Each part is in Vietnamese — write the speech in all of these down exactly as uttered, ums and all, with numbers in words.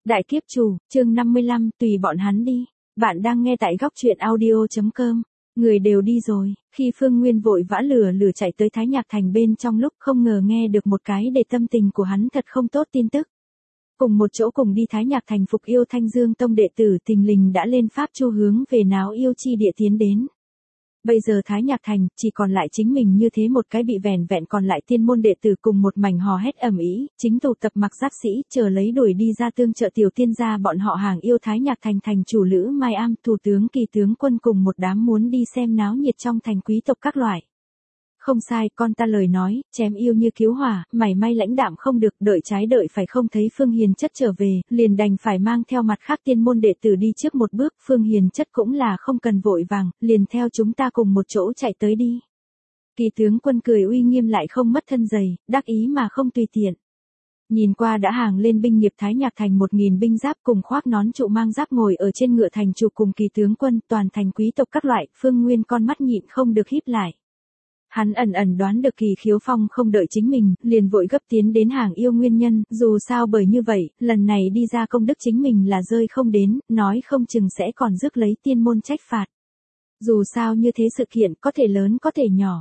Đại kiếp chủ, chương năm mươi lăm, tùy bọn hắn đi. Bạn đang nghe tại góc truyện audio.com. Người đều đi rồi, khi Phương Nguyên vội vã lửa lửa chạy tới Thái Nhạc Thành bên trong lúc không ngờ nghe được một cái để tâm tình của hắn thật không tốt tin tức. Cùng một chỗ cùng đi Thái Nhạc Thành phục yêu Thanh Dương Tông đệ tử thình lình đã lên pháp chu hướng về náo yêu chi địa tiến đến. Bây giờ Thái Nhạc Thành chỉ còn lại chính mình như thế một cái bị vẻn vẹn còn lại tiên môn đệ tử cùng một mảnh hò hét ầm ĩ, chính tụ tập mặc giáp sĩ chờ lấy đuổi đi ra tương trợ tiểu tiên gia bọn họ hàng yêu Thái Nhạc Thành thành chủ Lữ Mai Am thủ tướng kỳ tướng quân cùng một đám muốn đi xem náo nhiệt trong thành quý tộc các loại. Không sai, con ta lời nói, chém yêu như cứu hỏa, mảy may lãnh đạm không được, đợi trái đợi phải không thấy Phương Hiền Chất trở về, liền đành phải mang theo mặt khác tiên môn đệ tử đi trước một bước, Phương Hiền Chất cũng là không cần vội vàng, liền theo chúng ta cùng một chỗ chạy tới đi. Kỳ tướng quân cười uy nghiêm lại không mất thân dày, đắc ý mà không tùy tiện. Nhìn qua đã hàng lên binh nghiệp Thái Nhạc Thành một nghìn binh giáp cùng khoác nón trụ mang giáp ngồi ở trên ngựa thành chủ cùng kỳ tướng quân toàn thành quý tộc các loại, Phương Nguyên con mắt nhịn không được híp lại. Hắn ẩn ẩn đoán được Kỳ Khiếu Phong không đợi chính mình, liền vội gấp tiến đến hàng yêu nguyên nhân, dù sao bởi như vậy, lần này đi ra công đức chính mình là rơi không đến, nói không chừng sẽ còn rước lấy tiên môn trách phạt. Dù sao như thế sự kiện có thể lớn có thể nhỏ.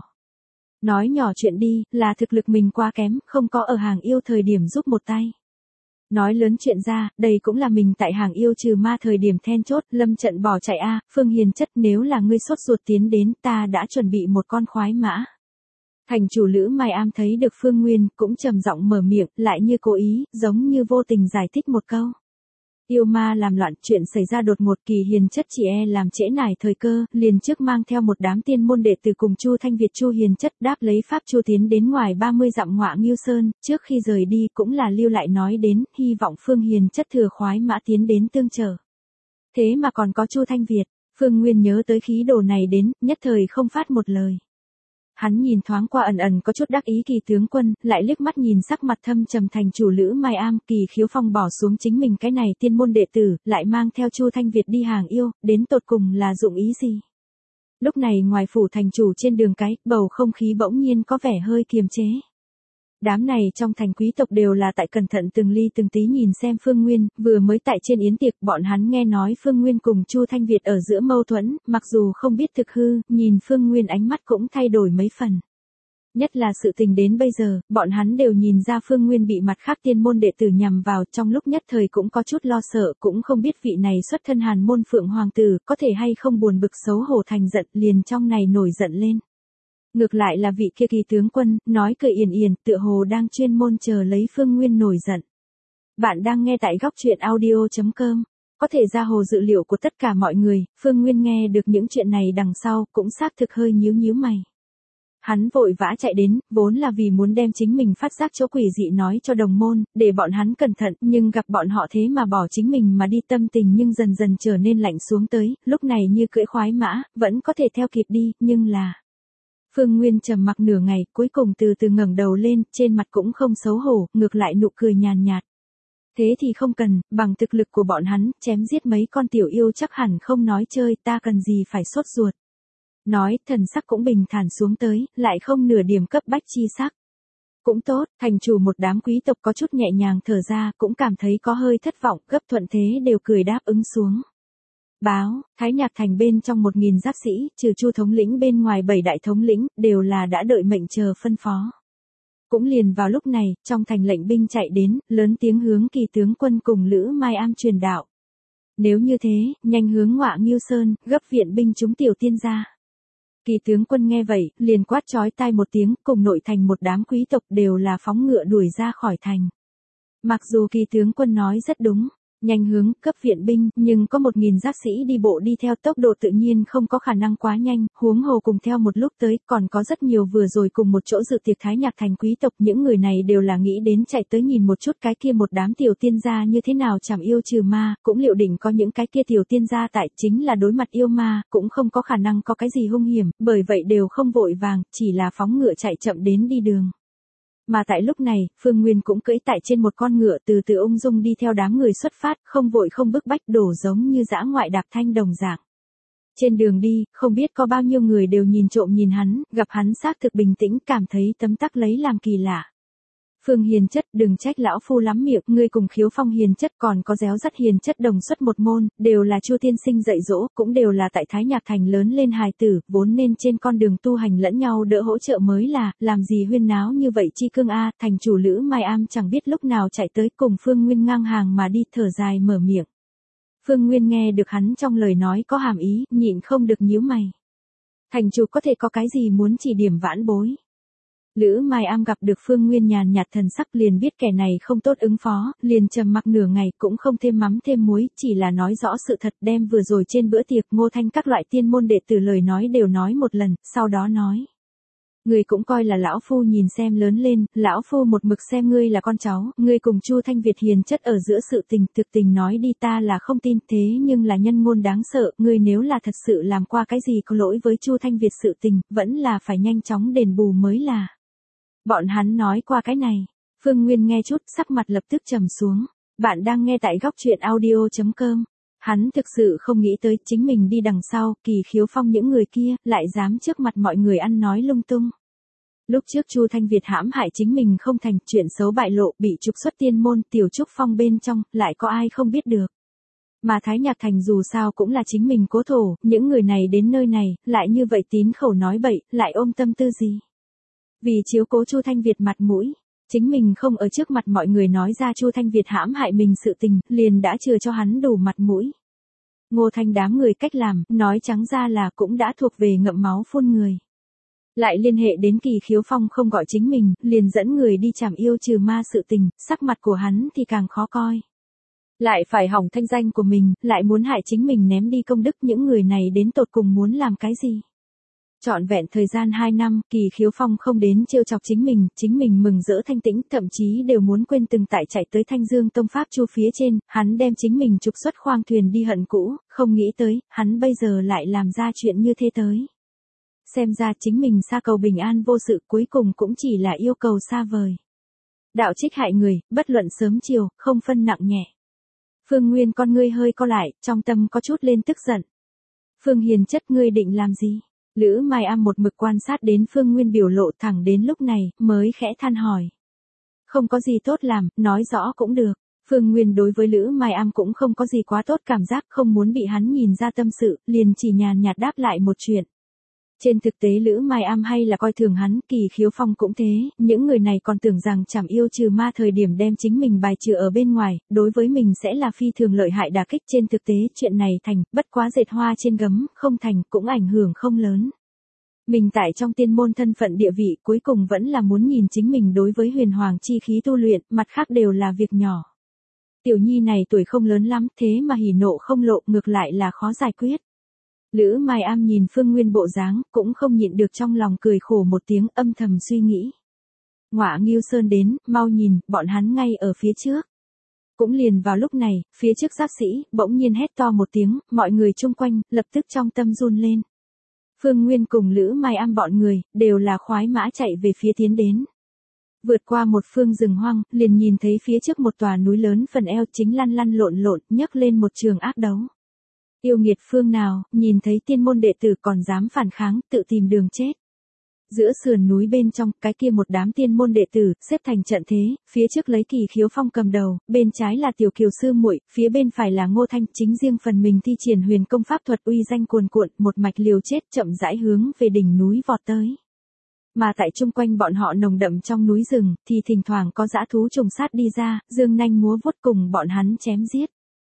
Nói nhỏ chuyện đi, là thực lực mình quá kém, không có ở hàng yêu thời điểm giúp một tay. Nói lớn chuyện ra, đây cũng là mình tại hàng yêu trừ ma thời điểm then chốt, lâm trận bỏ chạy a, Phương Hiền Chất nếu là ngươi sốt ruột tiến đến, ta đã chuẩn bị một con khoái mã. Thành chủ Lữ Mai Am thấy được Phương Nguyên, cũng trầm giọng mở miệng, lại như cố ý, giống như vô tình giải thích một câu. Yêu ma làm loạn, chuyện xảy ra đột ngột, Kỳ Hiền Chất chỉ e làm trễ nải thời cơ, liền trước mang theo một đám tiên môn đệ tử cùng Chu Thanh Việt Chu Hiền Chất đáp lấy pháp chu tiến đến ngoài ba mươi dặm Ngọa Ngưu Sơn, trước khi rời đi cũng là lưu lại nói đến, hy vọng Phương Hiền Chất thừa khoái mã tiến đến tương trợ. Thế mà còn có Chu Thanh Việt, Phương Nguyên nhớ tới khí đồ này đến, nhất thời không phát một lời. Hắn nhìn thoáng qua ẩn ẩn có chút đắc ý Kỳ tướng quân, lại liếc mắt nhìn sắc mặt thâm trầm thành chủ Lữ Mai Am, Kỳ Khiếu Phong bỏ xuống chính mình cái này tiên môn đệ tử, lại mang theo Chu Thanh Việt đi hàng yêu, đến tột cùng là dụng ý gì? Lúc này ngoài phủ thành chủ trên đường cái, bầu không khí bỗng nhiên có vẻ hơi kiềm chế. Đám này trong thành quý tộc đều là tại cẩn thận từng ly từng tí nhìn xem Phương Nguyên, vừa mới tại trên yến tiệc bọn hắn nghe nói Phương Nguyên cùng Chu Thanh Việt ở giữa mâu thuẫn, mặc dù không biết thực hư, nhìn Phương Nguyên ánh mắt cũng thay đổi mấy phần. Nhất là sự tình đến bây giờ, bọn hắn đều nhìn ra Phương Nguyên bị mặt khác tiên môn đệ tử nhằm vào, trong lúc nhất thời cũng có chút lo sợ, cũng không biết vị này xuất thân Hàn môn Phượng Hoàng tử, có thể hay không buồn bực xấu hổ thành giận, liền trong này nổi giận lên. Ngược lại là vị kia Kỳ tướng quân, nói cười yển yển, tựa hồ đang chuyên môn chờ lấy Phương Nguyên nổi giận. Bạn đang nghe tại góc truyện audio.com. Có thể ra hồ dự liệu của tất cả mọi người, Phương Nguyên nghe được những chuyện này đằng sau, cũng xác thực hơi nhíu nhíu mày. Hắn vội vã chạy đến, vốn là vì muốn đem chính mình phát giác chỗ quỷ dị nói cho đồng môn, để bọn hắn cẩn thận, nhưng gặp bọn họ thế mà bỏ chính mình mà đi, tâm tình nhưng dần dần trở nên lạnh xuống tới, lúc này như cưỡi khoái mã, vẫn có thể theo kịp đi, nhưng là... Phương Nguyên trầm mặc nửa ngày, cuối cùng từ từ ngẩng đầu lên, trên mặt cũng không xấu hổ, ngược lại nụ cười nhàn nhạt. Thế thì không cần, bằng thực lực của bọn hắn, chém giết mấy con tiểu yêu chắc hẳn không nói chơi, ta cần gì phải sốt ruột. Nói, thần sắc cũng bình thản xuống tới, lại không nửa điểm cấp bách chi sắc. Cũng tốt, thành chủ một đám quý tộc có chút nhẹ nhàng thở ra, cũng cảm thấy có hơi thất vọng, gấp thuận thế đều cười đáp ứng xuống. Báo, Thái Nhạc Thành bên trong một nghìn giáp sĩ, trừ Chu thống lĩnh bên ngoài bảy đại thống lĩnh, đều là đã đợi mệnh chờ phân phó. Cũng liền vào lúc này, trong thành lệnh binh chạy đến, lớn tiếng hướng Kỳ tướng quân cùng Lữ Mai Am truyền đạo. Nếu như thế, nhanh hướng Ngọa Ngưu Sơn, gấp viện binh chúng tiểu tiên gia. Kỳ tướng quân nghe vậy, liền quát chói tai một tiếng, cùng nội thành một đám quý tộc đều là phóng ngựa đuổi ra khỏi thành. Mặc dù Kỳ tướng quân nói rất đúng. Nhanh hướng, cấp viện binh, nhưng có một nghìn giáp sĩ đi bộ đi theo tốc độ tự nhiên không có khả năng quá nhanh, huống hồ cùng theo một lúc tới, còn có rất nhiều vừa rồi cùng một chỗ dự tiệc Thái Nhạc Thành quý tộc, những người này đều là nghĩ đến chạy tới nhìn một chút cái kia một đám tiểu tiên gia như thế nào chảm yêu trừ ma, cũng liệu định có những cái kia tiểu tiên gia tại chính là đối mặt yêu ma, cũng không có khả năng có cái gì hung hiểm, bởi vậy đều không vội vàng, chỉ là phóng ngựa chạy chậm đến đi đường. Mà tại lúc này, Phương Nguyên cũng cưỡi tại trên một con ngựa từ từ ung dung đi theo đám người xuất phát, không vội không bức bách đổ giống như dã ngoại đạp thanh đồng dạng. Trên đường đi, không biết có bao nhiêu người đều nhìn trộm nhìn hắn, gặp hắn xác thực bình tĩnh cảm thấy tấm tắc lấy làm kỳ lạ. Phương Hiền Chất, đừng trách lão phu lắm miệng, ngươi cùng Khiếu Phong Hiền Chất còn có Réo Rắt Hiền Chất đồng xuất một môn, đều là Chu tiên sinh dạy dỗ, cũng đều là tại Thái Nhạc Thành lớn lên hài tử, vốn nên trên con đường tu hành lẫn nhau đỡ hỗ trợ mới là, làm gì huyên náo như vậy chi cương a, thành chủ Lữ Mai Am chẳng biết lúc nào chạy tới cùng Phương Nguyên ngang hàng mà đi, thở dài mở miệng. Phương Nguyên nghe được hắn trong lời nói có hàm ý, nhịn không được nhíu mày. Thành chủ có thể có cái gì muốn chỉ điểm vãn bối? Lữ Mai Am gặp được Phương Nguyên nhàn nhạt thần sắc liền biết kẻ này không tốt ứng phó, liền trầm mặc nửa ngày cũng không thêm mắm thêm muối, chỉ là nói rõ sự thật, đem vừa rồi trên bữa tiệc Ngô Thanh các loại tiên môn đệ tử lời nói đều nói một lần, sau đó nói. Ngươi cũng coi là lão phu nhìn xem lớn lên, lão phu một mực xem ngươi là con cháu, ngươi cùng Chu Thanh Việt Hiền Chất ở giữa sự tình, thực tình nói đi ta là không tin, thế nhưng là nhân ngôn đáng sợ, ngươi nếu là thật sự làm qua cái gì có lỗi với Chu Thanh Việt sự tình, vẫn là phải nhanh chóng đền bù mới là. Bọn hắn nói qua cái này, Phương Nguyên nghe chút, sắc mặt lập tức trầm xuống. Bạn đang nghe tại góc truyện audio chấm com. Hắn thực sự không nghĩ tới chính mình đi đằng sau, Kỳ Khiếu Phong những người kia, lại dám trước mặt mọi người ăn nói lung tung. Lúc trước Chu Thanh Việt hãm hại chính mình không thành, chuyện xấu bại lộ, bị trục xuất tiên môn, Tiểu Trúc Phong bên trong, lại có ai không biết được. Mà Thái Nhạc Thành dù sao cũng là chính mình cố thổ, những người này đến nơi này, lại như vậy tín khẩu nói bậy, lại ôm tâm tư gì. Vì chiếu cố Chu Thanh Việt mặt mũi, chính mình không ở trước mặt mọi người nói ra Chu Thanh Việt hãm hại mình sự tình, liền đã chừa cho hắn đủ mặt mũi. Ngô Thanh đám người cách làm, nói trắng ra là cũng đã thuộc về ngậm máu phun người. Lại liên hệ đến Kỳ Khiếu Phong không gọi chính mình, liền dẫn người đi chảm yêu trừ ma sự tình, sắc mặt của hắn thì càng khó coi. Lại phải hỏng thanh danh của mình, lại muốn hại chính mình ném đi công đức, những người này đến tột cùng muốn làm cái gì? Trọn vẹn thời gian hai năm, Kỳ Khiếu Phong không đến trêu chọc chính mình, chính mình mừng rỡ thanh tĩnh, thậm chí đều muốn quên từng tại chạy tới Thanh Dương Tông Pháp Chu phía trên, hắn đem chính mình trục xuất khoang thuyền đi hận cũ, không nghĩ tới, hắn bây giờ lại làm ra chuyện như thế tới. Xem ra chính mình xa cầu bình an vô sự, cuối cùng cũng chỉ là yêu cầu xa vời. Đạo trích hại người, bất luận sớm chiều, không phân nặng nhẹ. Phương Nguyên con ngươi hơi co lại, trong tâm có chút lên tức giận. Phương Hiền Chất, ngươi định làm gì? Lữ Mai Am một mực quan sát đến Phương Nguyên biểu lộ, thẳng đến lúc này, mới khẽ than hỏi. Không có gì tốt làm, nói rõ cũng được. Phương Nguyên đối với Lữ Mai Am cũng không có gì quá tốt cảm giác, không muốn bị hắn nhìn ra tâm sự, liền chỉ nhàn nhạt đáp lại một chuyện. Trên thực tế Lữ Mai Am hay là coi thường hắn, Kỳ Khiếu Phong cũng thế, những người này còn tưởng rằng chảm yêu trừ ma thời điểm đem chính mình bài trừ ở bên ngoài, đối với mình sẽ là phi thường lợi hại đả kích, trên thực tế chuyện này thành, bất quá dệt hoa trên gấm, không thành, cũng ảnh hưởng không lớn. Mình tại trong tiên môn thân phận địa vị cuối cùng vẫn là muốn nhìn chính mình đối với huyền hoàng chi khí tu luyện, mặt khác đều là việc nhỏ. Tiểu nhi này tuổi không lớn lắm, thế mà hỉ nộ không lộ, ngược lại là khó giải quyết. Lữ Mai Am nhìn Phương Nguyên bộ dáng, cũng không nhịn được trong lòng cười khổ một tiếng, âm thầm suy nghĩ. Ngọa Ngưu Sơn đến, mau nhìn, bọn hắn ngay ở phía trước. Cũng liền vào lúc này, phía trước giáp sĩ, bỗng nhiên hét to một tiếng, mọi người chung quanh, lập tức trong tâm run lên. Phương Nguyên cùng Lữ Mai Am bọn người, đều là khoái mã chạy về phía tiến đến. Vượt qua một phương rừng hoang, liền nhìn thấy phía trước một tòa núi lớn phần eo chính lăn lăn lộn lộn, nhấc lên một trường ác đấu. Yêu nghiệt phương nào, nhìn thấy tiên môn đệ tử còn dám phản kháng, tự tìm đường chết. Giữa sườn núi bên trong, cái kia một đám tiên môn đệ tử, xếp thành trận thế, phía trước lấy Kỳ Khiếu Phong cầm đầu, bên trái là Tiểu Kiều Sư muội, phía bên phải là Ngô Thanh, chính riêng phần mình thi triển huyền công pháp thuật uy danh cuồn cuộn, một mạch liều chết chậm rãi hướng về đỉnh núi vọt tới. Mà tại chung quanh bọn họ nồng đậm trong núi rừng, thì thỉnh thoảng có dã thú trùng sát đi ra, dương nanh múa vuốt cùng bọn hắn chém giết.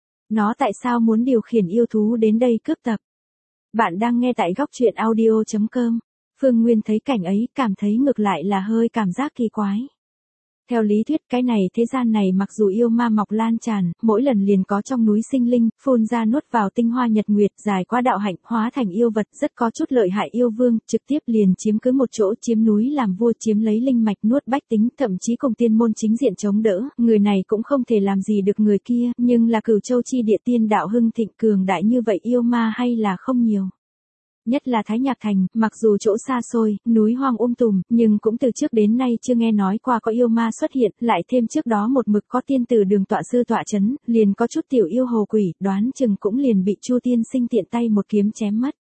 Nó tại sao muốn điều khiển yêu thú đến đây cướp tập? Bạn đang nghe tại góc truyện audio chấm com. Phương Nguyên thấy cảnh ấy, cảm thấy ngược lại là hơi cảm giác kỳ quái. Theo lý thuyết cái này thế gian này mặc dù yêu ma mọc lan tràn, mỗi lần liền có trong núi sinh linh, phun ra nuốt vào tinh hoa nhật nguyệt, dài qua đạo hạnh, hóa thành yêu vật, rất có chút lợi hại yêu vương, trực tiếp liền chiếm cứ một chỗ, chiếm núi làm vua, chiếm lấy linh mạch, nuốt bách tính, thậm chí cùng tiên môn chính diện chống đỡ, người này cũng không thể làm gì được người kia, nhưng là Cửu Châu chi địa tiên đạo hưng thịnh cường đại như vậy yêu ma hay là không nhiều. Nhất là Thái Nhạc Thành, mặc dù chỗ xa xôi, núi hoang um tùm, nhưng cũng từ trước đến nay chưa nghe nói qua có yêu ma xuất hiện, lại thêm trước đó một mực có tiên tử Đường tọa sư tọa chấn, liền có chút tiểu yêu hồ quỷ, đoán chừng cũng liền bị Chu tiên sinh tiện tay một kiếm chém mất.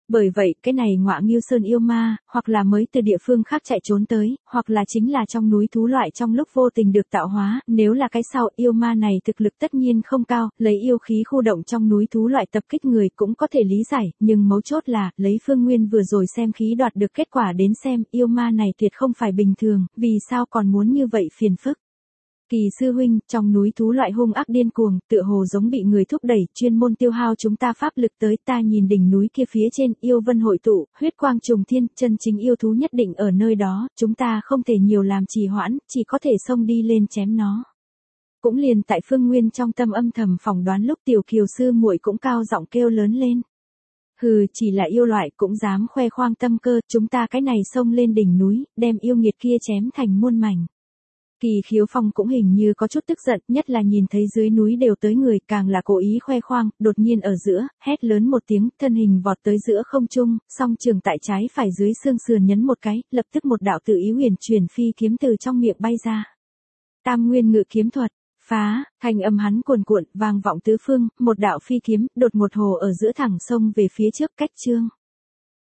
Bởi vậy, cái này Ngọa Nghiêu Sơn yêu ma, hoặc là mới từ địa phương khác chạy trốn tới, hoặc là chính là trong núi thú loại trong lúc vô tình được tạo hóa, nếu là cái sau, yêu ma này thực lực tất nhiên không cao, lấy yêu khí khu động trong núi thú loại tập kích người cũng có thể lý giải, nhưng mấu chốt là, lấy Phương Nguyên vừa rồi xem khí đoạt được kết quả đến xem, yêu ma này tuyệt không phải bình thường, vì sao còn muốn như vậy phiền phức. Kỳ sư huynh, trong núi thú loại hung ác điên cuồng, tựa hồ giống bị người thúc đẩy, chuyên môn tiêu hao chúng ta pháp lực tới, ta nhìn đỉnh núi kia phía trên, yêu vân hội tụ, huyết quang trùng thiên, chân chính yêu thú nhất định ở nơi đó, chúng ta không thể nhiều làm trì hoãn, chỉ có thể xông đi lên chém nó. Cũng liền tại Phương Nguyên trong tâm âm thầm phỏng đoán lúc Tiểu Kiều sư muội cũng cao giọng kêu lớn lên. Hừ, chỉ là yêu loại cũng dám khoe khoang tâm cơ, chúng ta cái này xông lên đỉnh núi, đem yêu nghiệt kia chém thành muôn mảnh. Kỳ Khiếu Phong cũng hình như có chút tức giận, nhất là nhìn thấy dưới núi đều tới người, càng là cố ý khoe khoang, đột nhiên ở giữa, hét lớn một tiếng, thân hình vọt tới giữa không trung, song trường tại trái phải dưới xương sườn nhấn một cái, lập tức một đạo tự ý huyền chuyển phi kiếm từ trong miệng bay ra. Tam Nguyên Ngự Kiếm Thuật, phá, thanh âm hắn cuồn cuộn, vang vọng tứ phương, một đạo phi kiếm, đột một hồ ở giữa thẳng sông về phía trước cách chương.